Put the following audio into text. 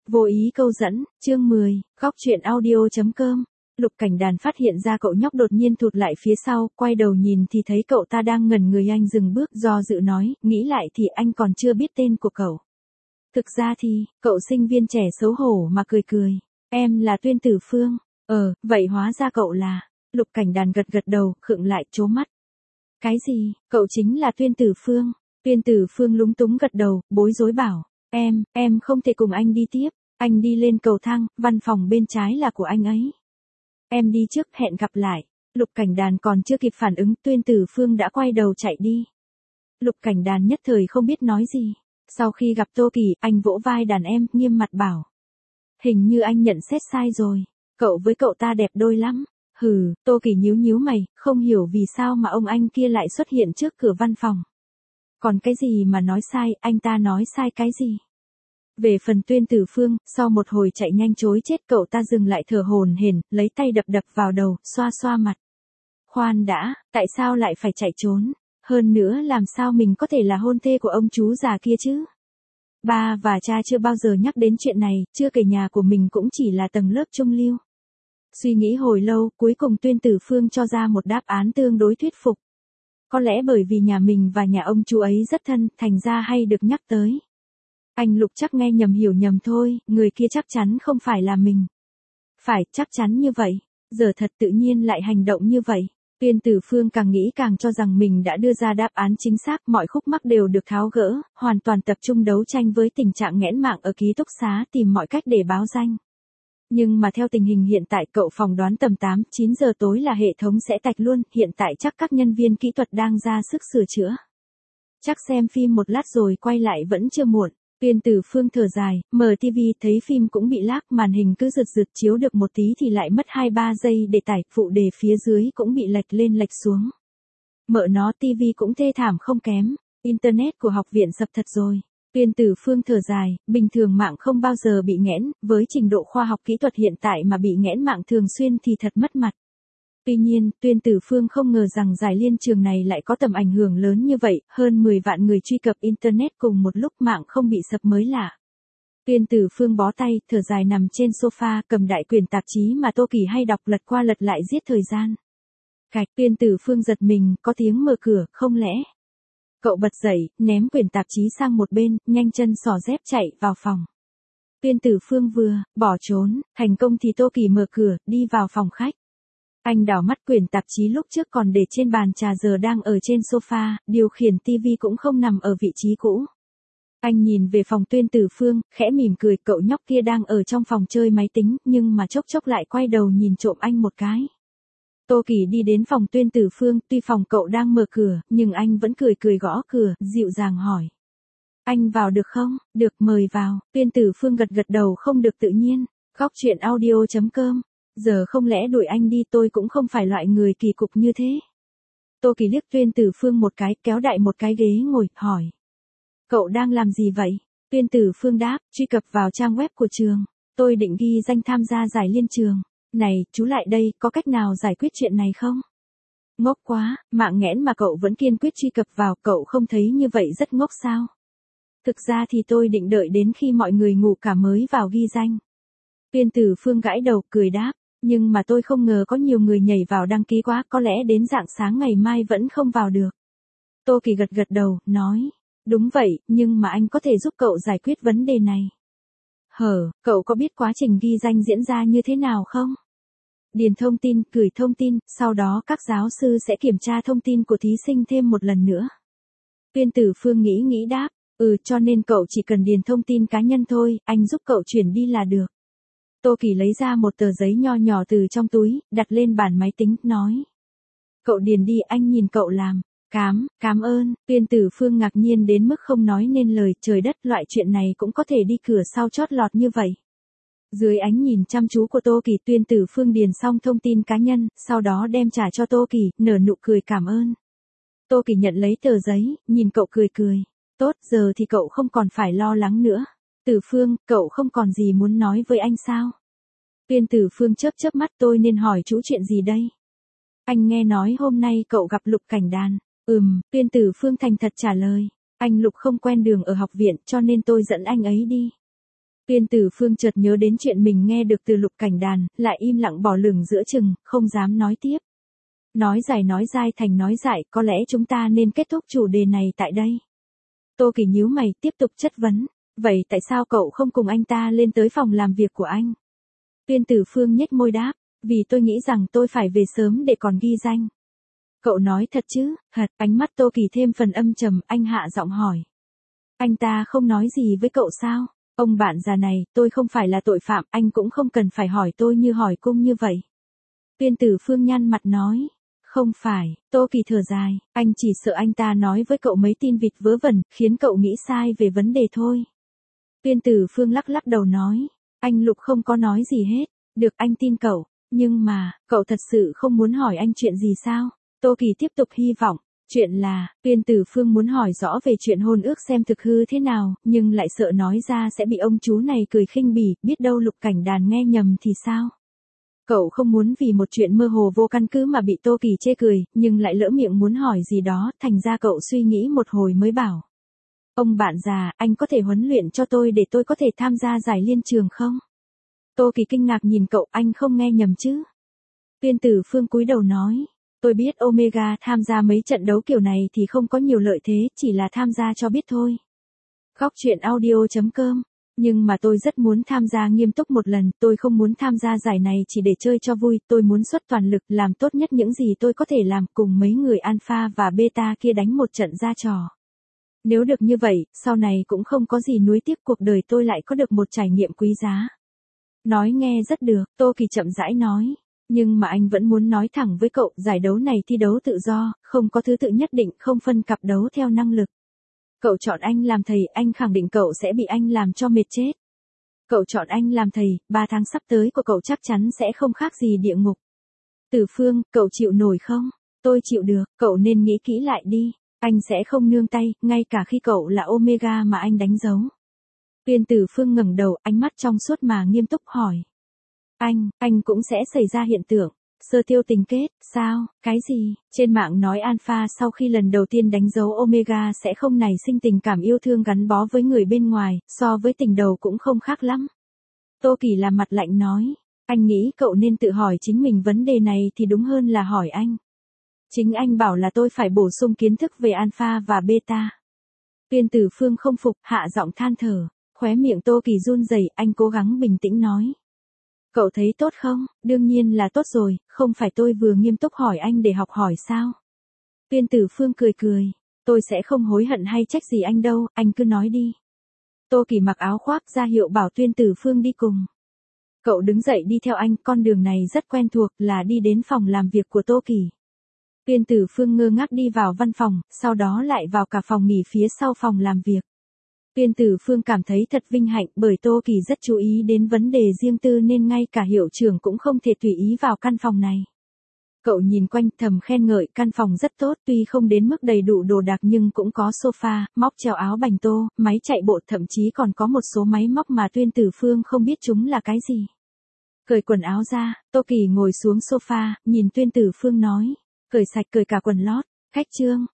Vô ý câu dẫn, chương 10, góc truyện audio.com. Lục Cảnh Đàn phát hiện ra cậu nhóc đột nhiên thụt lại phía sau, quay đầu nhìn thì thấy cậu ta đang ngẩn người. Anh dừng bước do dự nói, nghĩ lại thì anh còn chưa biết tên của cậu. Thực ra thì, cậu sinh viên trẻ xấu hổ mà cười cười. Em là Tuyên Tử Phương. Vậy hóa ra cậu là. Lục Cảnh Đàn gật gật đầu, khựng lại trố mắt. Cái gì, cậu chính là Tuyên Tử Phương? Tuyên Tử Phương lúng túng gật đầu, bối rối bảo. Em không thể cùng anh đi tiếp. Anh đi lên cầu thang, văn phòng bên trái là của anh ấy. Em đi trước, hẹn gặp lại. Lục Cảnh Đàn còn chưa kịp phản ứng, Tuyên Tử Phương đã quay đầu chạy đi. Lục Cảnh Đàn nhất thời không biết nói gì. Sau khi gặp Tô Kỳ, anh vỗ vai đàn em, nghiêm mặt bảo. Hình như anh nhận xét sai rồi. Cậu với cậu ta đẹp đôi lắm. Tô Kỳ nhíu nhíu mày, không hiểu vì sao mà ông anh kia lại xuất hiện trước cửa văn phòng. Còn cái gì mà nói sai, anh ta nói sai cái gì? Về phần Tuyên Tử Phương, sau một hồi chạy nhanh chối chết cậu ta dừng lại thở hổn hển, lấy tay đập đập vào đầu, xoa xoa mặt. Khoan đã, tại sao lại phải chạy trốn? Hơn nữa làm sao mình có thể là hôn thê của ông chú già kia chứ? Ba và cha chưa bao giờ nhắc đến chuyện này, chưa kể nhà của mình cũng chỉ là tầng lớp trung lưu. Suy nghĩ hồi lâu, cuối cùng Tuyên Tử Phương cho ra một đáp án tương đối thuyết phục. Có lẽ bởi vì nhà mình và nhà ông chú ấy rất thân, thành ra hay được nhắc tới. Anh Lục chắc nghe nhầm hiểu nhầm thôi, người kia chắc chắn không phải là mình. Phải, chắc chắn như vậy. Giờ thật tự nhiên lại hành động như vậy. Tuyên Tử Phương càng nghĩ càng cho rằng mình đã đưa ra đáp án chính xác, mọi khúc mắc đều được tháo gỡ, hoàn toàn tập trung đấu tranh với tình trạng nghẽn mạng ở ký túc xá, tìm mọi cách để báo danh. Nhưng mà theo tình hình hiện tại cậu phỏng đoán tầm 8-9 giờ tối là hệ thống sẽ tạch luôn, hiện tại chắc các nhân viên kỹ thuật đang ra sức sửa chữa. Chắc xem phim một lát rồi quay lại vẫn chưa muộn. Tuyên Tử Phương thở dài, mở TV thấy phim cũng bị lag, màn hình cứ rượt rượt chiếu được một tí thì lại mất 2-3 giây để tải, phụ đề phía dưới cũng bị lệch lên lệch xuống. Mợ nó TV cũng thê thảm không kém, internet của học viện sập thật rồi. Tuyên Tử Phương thở dài, bình thường mạng không bao giờ bị nghẽn, với trình độ khoa học kỹ thuật hiện tại mà bị nghẽn mạng thường xuyên thì thật mất mặt. Tuy nhiên, Tuyên Tử Phương không ngờ rằng giải liên trường này lại có tầm ảnh hưởng lớn như vậy, hơn 10 vạn người truy cập internet cùng một lúc mạng không bị sập mới lạ. Tuyên Tử Phương bó tay, thở dài nằm trên sofa, cầm đại quyển tạp chí mà Tô Kỳ hay đọc lật qua lật lại giết thời gian. Cạch, Tuyên Tử Phương giật mình, có tiếng mở cửa, không lẽ? Cậu bật dậy, ném quyển tạp chí sang một bên, nhanh chân xỏ dép chạy vào phòng. Tuyên Tử Phương vừa bỏ trốn, thành công thì Tô Kỳ mở cửa, đi vào phòng khách. Anh đảo mắt quyển tạp chí lúc trước còn để trên bàn trà giờ đang ở trên sofa, điều khiển TV cũng không nằm ở vị trí cũ. Anh nhìn về phòng Tuyên Tử Phương, khẽ mỉm cười, cậu nhóc kia đang ở trong phòng chơi máy tính, nhưng mà chốc chốc lại quay đầu nhìn trộm anh một cái. Tô Kỳ đi đến phòng Tuyên Tử Phương, tuy phòng cậu đang mở cửa, nhưng anh vẫn cười cười gõ cửa, dịu dàng hỏi. Anh vào được không? Được, mời vào. Tuyên Tử Phương gật gật đầu không được tự nhiên. Góc truyện audio.com. Giờ không lẽ đuổi anh đi, tôi cũng không phải loại người kỳ cục như thế. Tô Kỳ liếc Tuyên Tử Phương một cái, kéo đại một cái ghế ngồi, hỏi. Cậu đang làm gì vậy? Tuyên Tử Phương đáp, truy cập vào trang web của trường. Tôi định ghi danh tham gia giải liên trường. Này, chú lại đây, có cách nào giải quyết chuyện này không? Ngốc quá, mạng nghẽn mà cậu vẫn kiên quyết truy cập vào, cậu không thấy như vậy rất ngốc sao? Thực ra thì tôi định đợi đến khi mọi người ngủ cả mới vào ghi danh. Tuyên Tử Phương gãi đầu, cười đáp, nhưng mà tôi không ngờ có nhiều người nhảy vào đăng ký quá, có lẽ đến rạng sáng ngày mai vẫn không vào được. Tô Kỳ gật gật đầu, nói, đúng vậy, nhưng mà anh có thể giúp cậu giải quyết vấn đề này. Cậu có biết quá trình ghi danh diễn ra như thế nào không? Điền thông tin, gửi thông tin, sau đó các giáo sư sẽ kiểm tra thông tin của thí sinh thêm một lần nữa. Tuyên Tử Phương nghĩ đáp, cho nên cậu chỉ cần điền thông tin cá nhân thôi, anh giúp cậu chuyển đi là được. Tô Kỳ lấy ra một tờ giấy nho nhỏ từ trong túi, đặt lên bàn máy tính, nói. Cậu điền đi, anh nhìn cậu làm. Cảm ơn. Tuyên Tử Phương ngạc nhiên đến mức không nói nên lời, trời đất, loại chuyện này cũng có thể đi cửa sau chót lọt như vậy. Dưới ánh nhìn chăm chú của Tô Kỳ, Tuyên Tử Phương điền xong thông tin cá nhân, sau đó đem trả cho Tô Kỳ, nở nụ cười cảm ơn. Tô Kỳ nhận lấy tờ giấy, nhìn cậu cười cười. Tốt, giờ thì cậu không còn phải lo lắng nữa. Tử Phương, cậu không còn gì muốn nói với anh sao? Tuyên Tử Phương chớp mắt, tôi nên hỏi chú chuyện gì đây? Anh nghe nói hôm nay cậu gặp Lục Cảnh Đàn. Tuyên Tử Phương thành thật trả lời. Anh Lục không quen đường ở học viện cho nên tôi dẫn anh ấy đi. Tuyên Tử Phương chợt nhớ đến chuyện mình nghe được từ Lục Cảnh Đàn, lại im lặng bỏ lửng giữa chừng, không dám nói tiếp. Nói dài nói dai thành nói dại, có lẽ chúng ta nên kết thúc chủ đề này tại đây. Tô Kỳ nhíu mày, tiếp tục chất vấn. Vậy tại sao cậu không cùng anh ta lên tới phòng làm việc của anh? Tuyên Tử Phương nhếch môi đáp, vì tôi nghĩ rằng tôi phải về sớm để còn ghi danh. Cậu nói thật chứ? Thật, ánh mắt Tô Kỳ thêm phần âm trầm, anh hạ giọng hỏi. Anh ta không nói gì với cậu sao? Ông bạn già này, tôi không phải là tội phạm, anh cũng không cần phải hỏi tôi như hỏi cung như vậy. Tuyên Tử Phương nhăn mặt nói. Không phải, Tô Kỳ thở dài, anh chỉ sợ anh ta nói với cậu mấy tin vịt vớ vẩn, khiến cậu nghĩ sai về vấn đề thôi. Tuyên Tử Phương lắc lắc đầu nói, anh Lục không có nói gì hết, được anh tin cậu, nhưng mà, cậu thật sự không muốn hỏi anh chuyện gì sao? Tô Kỳ tiếp tục hy vọng, chuyện là, Tuyên Tử Phương muốn hỏi rõ về chuyện hôn ước xem thực hư thế nào, nhưng lại sợ nói ra sẽ bị ông chú này cười khinh bỉ, biết đâu Lục Cảnh Đàn nghe nhầm thì sao? Cậu không muốn vì một chuyện mơ hồ vô căn cứ mà bị Tô Kỳ chê cười, nhưng lại lỡ miệng muốn hỏi gì đó, thành ra cậu suy nghĩ một hồi mới bảo. Ông bạn già, anh có thể huấn luyện cho tôi để tôi có thể tham gia giải liên trường không? Tô Kỳ kinh ngạc nhìn cậu, anh không nghe nhầm chứ? Tuyên Tử Phương cúi đầu nói, tôi biết Omega tham gia mấy trận đấu kiểu này thì không có nhiều lợi thế, chỉ là tham gia cho biết thôi. Góc truyện audio.com. Nhưng mà tôi rất muốn tham gia nghiêm túc một lần, tôi không muốn tham gia giải này chỉ để chơi cho vui, tôi muốn xuất toàn lực làm tốt nhất những gì tôi có thể làm cùng mấy người alpha và beta kia đánh một trận ra trò. Nếu được như vậy, sau này cũng không có gì nuối tiếc, cuộc đời tôi lại có được một trải nghiệm quý giá. Nói nghe rất được, Tô Kỳ chậm rãi nói. Nhưng mà anh vẫn muốn nói thẳng với cậu, giải đấu này thi đấu tự do, không có thứ tự nhất định, không phân cặp đấu theo năng lực. Cậu chọn anh làm thầy, anh khẳng định cậu sẽ bị anh làm cho mệt chết. Cậu chọn anh làm thầy, 3 tháng sắp tới của cậu chắc chắn sẽ không khác gì địa ngục. Tử Phương, cậu chịu nổi không? Tôi chịu được, cậu nên nghĩ kỹ lại đi. Anh sẽ không nương tay, ngay cả khi cậu là Omega mà anh đánh dấu. Tuyên Tử Phương ngẩng đầu, ánh mắt trong suốt mà nghiêm túc hỏi. Anh cũng sẽ xảy ra hiện tượng. Sơ tiêu tình kết, sao, cái gì? Trên mạng nói Alpha sau khi lần đầu tiên đánh dấu Omega sẽ không nảy sinh tình cảm yêu thương gắn bó với người bên ngoài, so với tình đầu cũng không khác lắm. Tô Kỳ làm mặt lạnh nói, anh nghĩ cậu nên tự hỏi chính mình vấn đề này thì đúng hơn là hỏi anh. Chính anh bảo là tôi phải bổ sung kiến thức về Alpha và Beta. Tuyên Tử Phương không phục, hạ giọng than thở, khóe miệng Tô Kỳ run rẩy, anh cố gắng bình tĩnh nói. Cậu thấy tốt không? Đương nhiên là tốt rồi, không phải tôi vừa nghiêm túc hỏi anh để học hỏi sao? Tuyên Tử Phương cười cười, tôi sẽ không hối hận hay trách gì anh đâu, anh cứ nói đi. Tô Kỳ mặc áo khoác ra hiệu bảo Tuyên Tử Phương đi cùng. Cậu đứng dậy đi theo anh, con đường này rất quen thuộc, là đi đến phòng làm việc của Tô Kỳ. Tuyên Tử Phương ngơ ngác đi vào văn phòng, sau đó lại vào cả phòng nghỉ phía sau phòng làm việc. Tuyên Tử Phương cảm thấy thật vinh hạnh bởi Tô Kỳ rất chú ý đến vấn đề riêng tư nên ngay cả hiệu trưởng cũng không thể tùy ý vào căn phòng này. Cậu nhìn quanh thầm khen ngợi căn phòng rất tốt, tuy không đến mức đầy đủ đồ đạc nhưng cũng có sofa, móc treo áo bành tô, máy chạy bộ, thậm chí còn có một số máy móc mà Tuyên Tử Phương không biết chúng là cái gì. Cởi quần áo ra, Tô Kỳ ngồi xuống sofa, nhìn Tuyên Tử Phương nói, cởi sạch cởi cả quần lót, khách trương.